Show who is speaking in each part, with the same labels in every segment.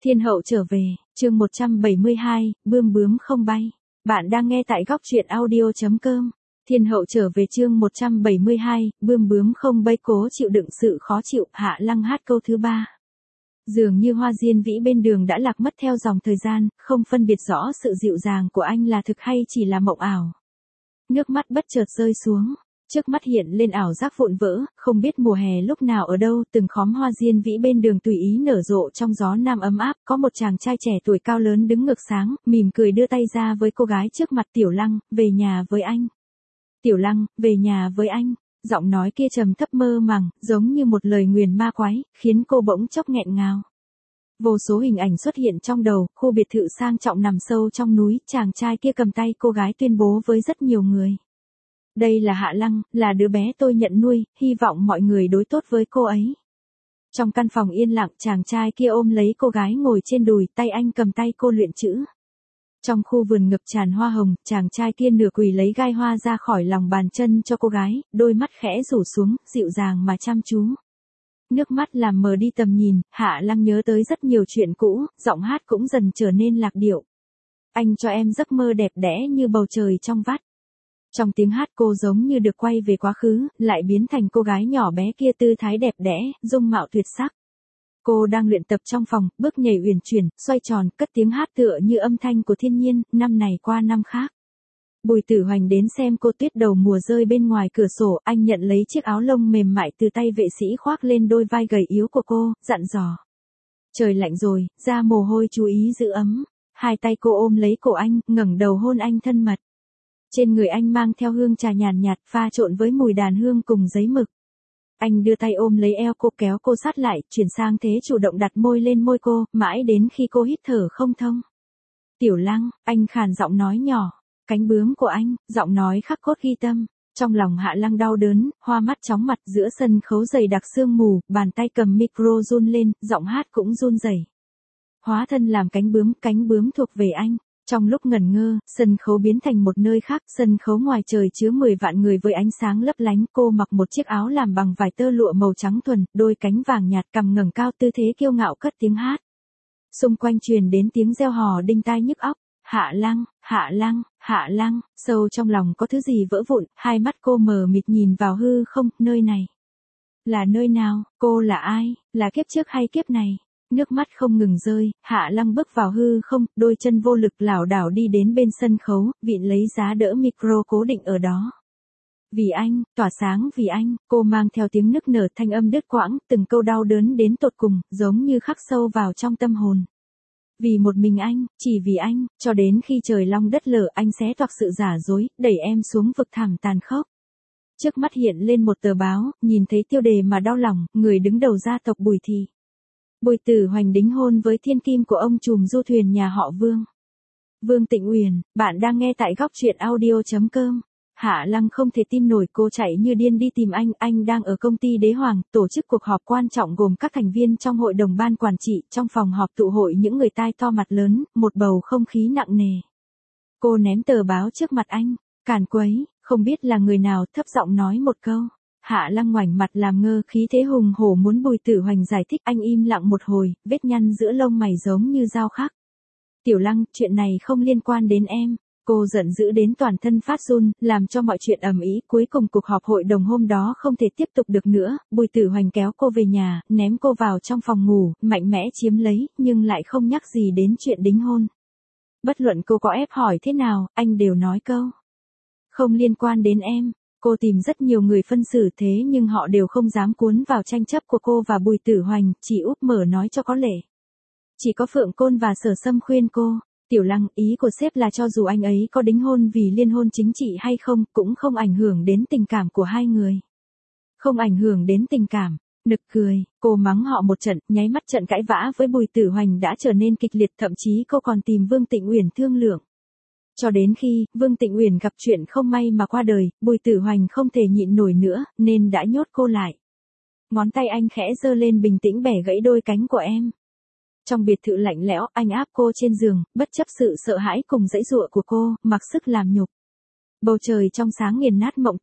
Speaker 1: Thiên hậu trở về, chương 172, bươm bướm không bay. Bạn đang nghe tại góc truyện audio.com. Thiên hậu trở về chương 172, bươm bướm không bay cố chịu đựng sự khó chịu, Hạ Lăng hát câu thứ 3. Dường như hoa diên vĩ bên đường đã lạc mất theo dòng thời gian, không phân biệt rõ sự dịu dàng của anh là thực hay chỉ là mộng ảo. Nước mắt bất chợt rơi xuống. Trước mắt hiện lên ảo giác vụn vỡ, không biết mùa hè lúc nào ở đâu, từng khóm hoa diên vĩ bên đường tùy ý nở rộ trong gió nam ấm áp, có một chàng trai trẻ tuổi cao lớn đứng ngược sáng, mỉm cười đưa tay ra với cô gái trước mặt. Tiểu Lăng, về nhà với anh. Tiểu Lăng, về nhà với anh. Giọng nói kia trầm thấp mơ màng, giống như một lời nguyền ma quái, khiến cô bỗng chốc nghẹn ngào. Vô số hình ảnh xuất hiện trong đầu, khu biệt thự sang trọng nằm sâu trong núi, chàng trai kia cầm tay cô gái tuyên bố với rất nhiều người. Đây là Hạ Lăng, là đứa bé tôi nhận nuôi, hy vọng mọi người đối tốt với cô ấy. Trong căn phòng yên lặng, chàng trai kia ôm lấy cô gái ngồi trên đùi, tay anh cầm tay cô luyện chữ. Trong khu vườn ngập tràn hoa hồng, chàng trai kia nửa quỳ lấy gai hoa ra khỏi lòng bàn chân cho cô gái, đôi mắt khẽ rủ xuống, dịu dàng mà chăm chú. Nước mắt làm mờ đi tầm nhìn, Hạ Lăng nhớ tới rất nhiều chuyện cũ, giọng hát cũng dần trở nên lạc điệu. Anh cho em giấc mơ đẹp đẽ như bầu trời trong vắt. Trong tiếng hát cô giống như được quay về quá khứ, lại biến thành cô gái nhỏ bé kia tư thái đẹp đẽ, dung mạo tuyệt sắc. Cô đang luyện tập trong phòng, bước nhảy uyển chuyển, xoay tròn, cất tiếng hát tựa như âm thanh của thiên nhiên, năm này qua năm khác. Bùi Tử Hoành đến xem cô, tuyết đầu mùa rơi bên ngoài cửa sổ, anh nhận lấy chiếc áo lông mềm mại từ tay vệ sĩ khoác lên đôi vai gầy yếu của cô, dặn dò. Trời lạnh rồi, ra mồ hôi chú ý giữ ấm. Hai tay cô ôm lấy cổ anh, ngẩng đầu hôn anh thân mật. Trên người anh mang theo hương trà nhàn nhạt pha trộn với mùi đàn hương cùng giấy mực. Anh đưa tay ôm lấy eo cô, kéo cô sát lại, chuyển sang thế chủ động đặt môi lên môi cô, mãi đến khi cô hít thở không thông. Tiểu Lăng, anh khàn giọng nói nhỏ. Cánh bướm của anh, giọng nói khắc cốt ghi tâm. Trong lòng Hạ Lăng đau đớn, hoa mắt chóng mặt, giữa sân khấu dày đặc sương mù, bàn tay cầm micro run lên, giọng hát cũng run rẩy. Hóa thân làm cánh bướm thuộc về anh. Trong lúc ngẩn ngơ, sân khấu biến thành một nơi khác, sân khấu ngoài trời chứa 10 vạn người với ánh sáng lấp lánh. Cô mặc một chiếc áo làm bằng vải tơ lụa màu trắng thuần, đôi cánh vàng nhạt, cằm ngẩng cao, tư thế kiêu ngạo cất tiếng hát. Xung quanh truyền đến tiếng reo hò đinh tai nhức óc. Hạ Lăng, Hạ Lăng, Hạ Lăng, sâu trong lòng có thứ gì vỡ vụn, hai mắt cô mờ mịt nhìn vào hư không, nơi này. Là nơi nào, cô là ai, là kiếp trước hay kiếp này? Nước mắt không ngừng rơi, Hạ Lăng bước vào hư không, đôi chân vô lực lảo đảo đi đến bên sân khấu, vịn lấy giá đỡ micro cố định ở đó. Vì anh, tỏa sáng vì anh, cô mang theo tiếng nức nở, thanh âm đứt quãng, từng câu đau đớn đến tột cùng, giống như khắc sâu vào trong tâm hồn. Vì một mình anh, chỉ vì anh, cho đến khi trời long đất lở, anh xé toạc sự giả dối, đẩy em xuống vực thẳm tàn khốc. Trước mắt hiện lên một tờ báo, nhìn thấy tiêu đề mà đau lòng, người đứng đầu gia tộc Bùi Thị. Bùi Tử Hoành đính hôn với thiên kim của ông trùm du thuyền nhà họ Vương. Vương Tịnh Uyển, bạn đang nghe tại góc truyện audio.com. Hạ Lăng không thể tin nổi, cô chạy như điên đi tìm anh đang ở công ty Đế Hoàng, tổ chức cuộc họp quan trọng gồm các thành viên trong hội đồng ban quản trị, trong phòng họp tụ hội những người tai to mặt lớn, một bầu không khí nặng nề. Cô ném tờ báo trước mặt anh, càn quấy, không biết là người nào, thấp giọng nói một câu. Hạ Lăng ngoảnh mặt làm ngơ, khí thế hùng hổ muốn Bùi Tử Hoành giải thích, anh im lặng một hồi, vết nhăn giữa lông mày giống như dao khắc. Tiểu Lăng, chuyện này không liên quan đến em. Cô giận dữ đến toàn thân phát run, làm cho mọi chuyện ầm ĩ, cuối cùng cuộc họp hội đồng hôm đó không thể tiếp tục được nữa, Bùi Tử Hoành kéo cô về nhà, ném cô vào trong phòng ngủ, mạnh mẽ chiếm lấy, nhưng lại không nhắc gì đến chuyện đính hôn. Bất luận cô có ép hỏi thế nào, anh đều nói câu. Không liên quan đến em. Cô tìm rất nhiều người phân xử thế nhưng họ đều không dám cuốn vào tranh chấp của cô và Bùi Tử Hoành, chỉ úp mở nói cho có lệ. Chỉ có Phượng Côn và Sở Sâm khuyên cô. Tiểu Lăng, ý của sếp là cho dù anh ấy có đính hôn vì liên hôn chính trị hay không, cũng không ảnh hưởng đến tình cảm của hai người. Không ảnh hưởng đến tình cảm. Nực cười, cô mắng họ một trận, nháy mắt trận cãi vã với Bùi Tử Hoành đã trở nên kịch liệt, thậm chí cô còn tìm Vương Tịnh Uyển thương lượng. Cho đến khi, Vương Tịnh Uyển gặp chuyện không may mà qua đời, Bùi Tử Hoành không thể nhịn nổi nữa, nên đã nhốt cô lại. Ngón tay anh khẽ giơ lên, bình tĩnh bẻ gãy đôi cánh của em. Trong biệt thự lạnh lẽo, anh áp cô trên giường, bất chấp sự sợ hãi cùng giãy giụa của cô, mặc sức làm nhục. Bầu trời trong sáng nghiền nát mộng tường.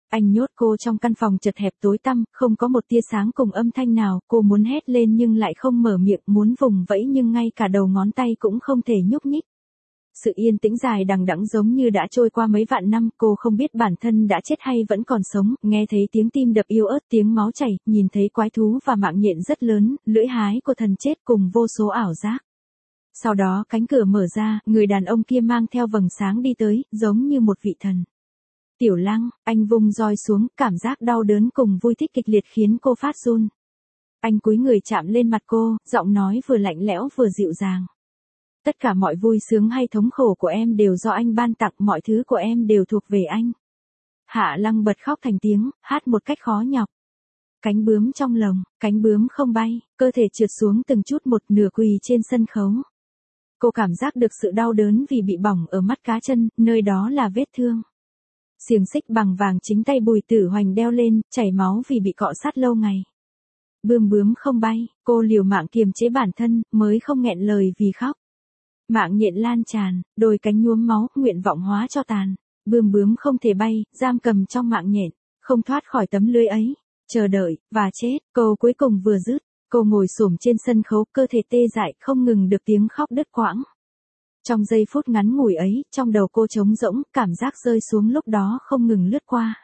Speaker 1: Anh nhốt cô trong căn phòng chật hẹp tối tăm, không có một tia sáng cùng âm thanh nào, cô muốn hét lên nhưng lại không mở miệng, muốn vùng vẫy nhưng ngay cả đầu ngón tay cũng không thể nhúc nhích. Sự yên tĩnh dài đằng đẵng giống như đã trôi qua mấy vạn năm, cô không biết bản thân đã chết hay vẫn còn sống, nghe thấy tiếng tim đập yếu ớt, tiếng máu chảy, nhìn thấy quái thú và mạng nhện rất lớn, lưỡi hái của thần chết cùng vô số ảo giác. Sau đó cánh cửa mở ra, người đàn ông kia mang theo vầng sáng đi tới, giống như một vị thần. Tiểu Lăng, anh vung roi xuống, cảm giác đau đớn cùng vui thích kịch liệt khiến cô phát run. Anh cúi người chạm lên mặt cô, giọng nói vừa lạnh lẽo vừa dịu dàng. Tất cả mọi vui sướng hay thống khổ của em đều do anh ban tặng, mọi thứ của em đều thuộc về anh. Hạ Lăng bật khóc thành tiếng, hát một cách khó nhọc. Cánh bướm trong lồng, cánh bướm không bay, cơ thể trượt xuống từng chút một, nửa quỳ trên sân khấu. Cô cảm giác được sự đau đớn vì bị bỏng ở mắt cá chân, nơi đó là vết thương. Xiềng xích bằng vàng chính tay Bùi Tử Hoành đeo lên, chảy máu vì bị cọ sát lâu ngày. Bướm không bay, cô liều mạng kiềm chế bản thân, mới không nghẹn lời vì khóc. Mạng nhện lan tràn, đôi cánh nhuốm máu, nguyện vọng hóa cho tàn. Bướm không thể bay, giam cầm trong mạng nhện, không thoát khỏi tấm lưới ấy, chờ đợi, và chết. Câu cuối cùng vừa dứt, cô ngồi xổm trên sân khấu, cơ thể tê dại, không ngừng được tiếng khóc đứt quãng. Trong giây phút ngắn ngủi ấy, trong đầu cô trống rỗng, cảm giác rơi xuống lúc đó không ngừng lướt qua.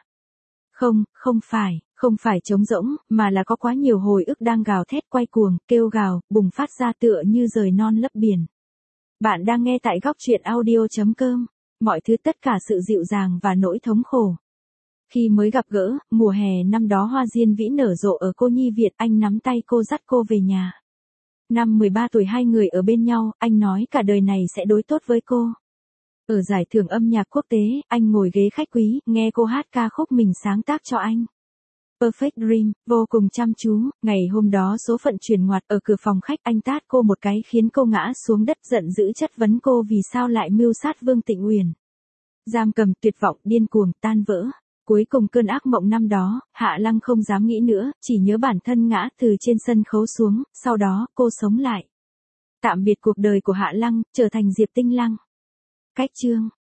Speaker 1: Không phải trống rỗng, mà là có quá nhiều hồi ức đang gào thét quay cuồng, kêu gào, bùng phát ra tựa như rời non lấp biển. Bạn đang nghe tại góc truyện audio.com, mọi thứ tất cả sự dịu dàng và nỗi thống khổ. Khi mới gặp gỡ, mùa hè năm đó hoa diên vĩ nở rộ ở Cô Nhi Việt, anh nắm tay cô dắt cô về nhà. Năm 13 tuổi hai người ở bên nhau, anh nói cả đời này sẽ đối tốt với cô. Ở giải thưởng âm nhạc quốc tế, anh ngồi ghế khách quý, nghe cô hát ca khúc mình sáng tác cho anh. Perfect Dream, vô cùng chăm chú, ngày hôm đó số phận chuyển ngoặt, ở cửa phòng khách anh tát cô một cái khiến cô ngã xuống đất, giận dữ chất vấn cô vì sao lại mưu sát Vương Tịnh Uyển. Giam cầm, tuyệt vọng, điên cuồng, tan vỡ. Cuối cùng cơn ác mộng năm đó, Hạ Lăng không dám nghĩ nữa, chỉ nhớ bản thân ngã từ trên sân khấu xuống, sau đó cô sống lại. Tạm biệt cuộc đời của Hạ Lăng, trở thành Diệp Tinh Lăng. Cách chương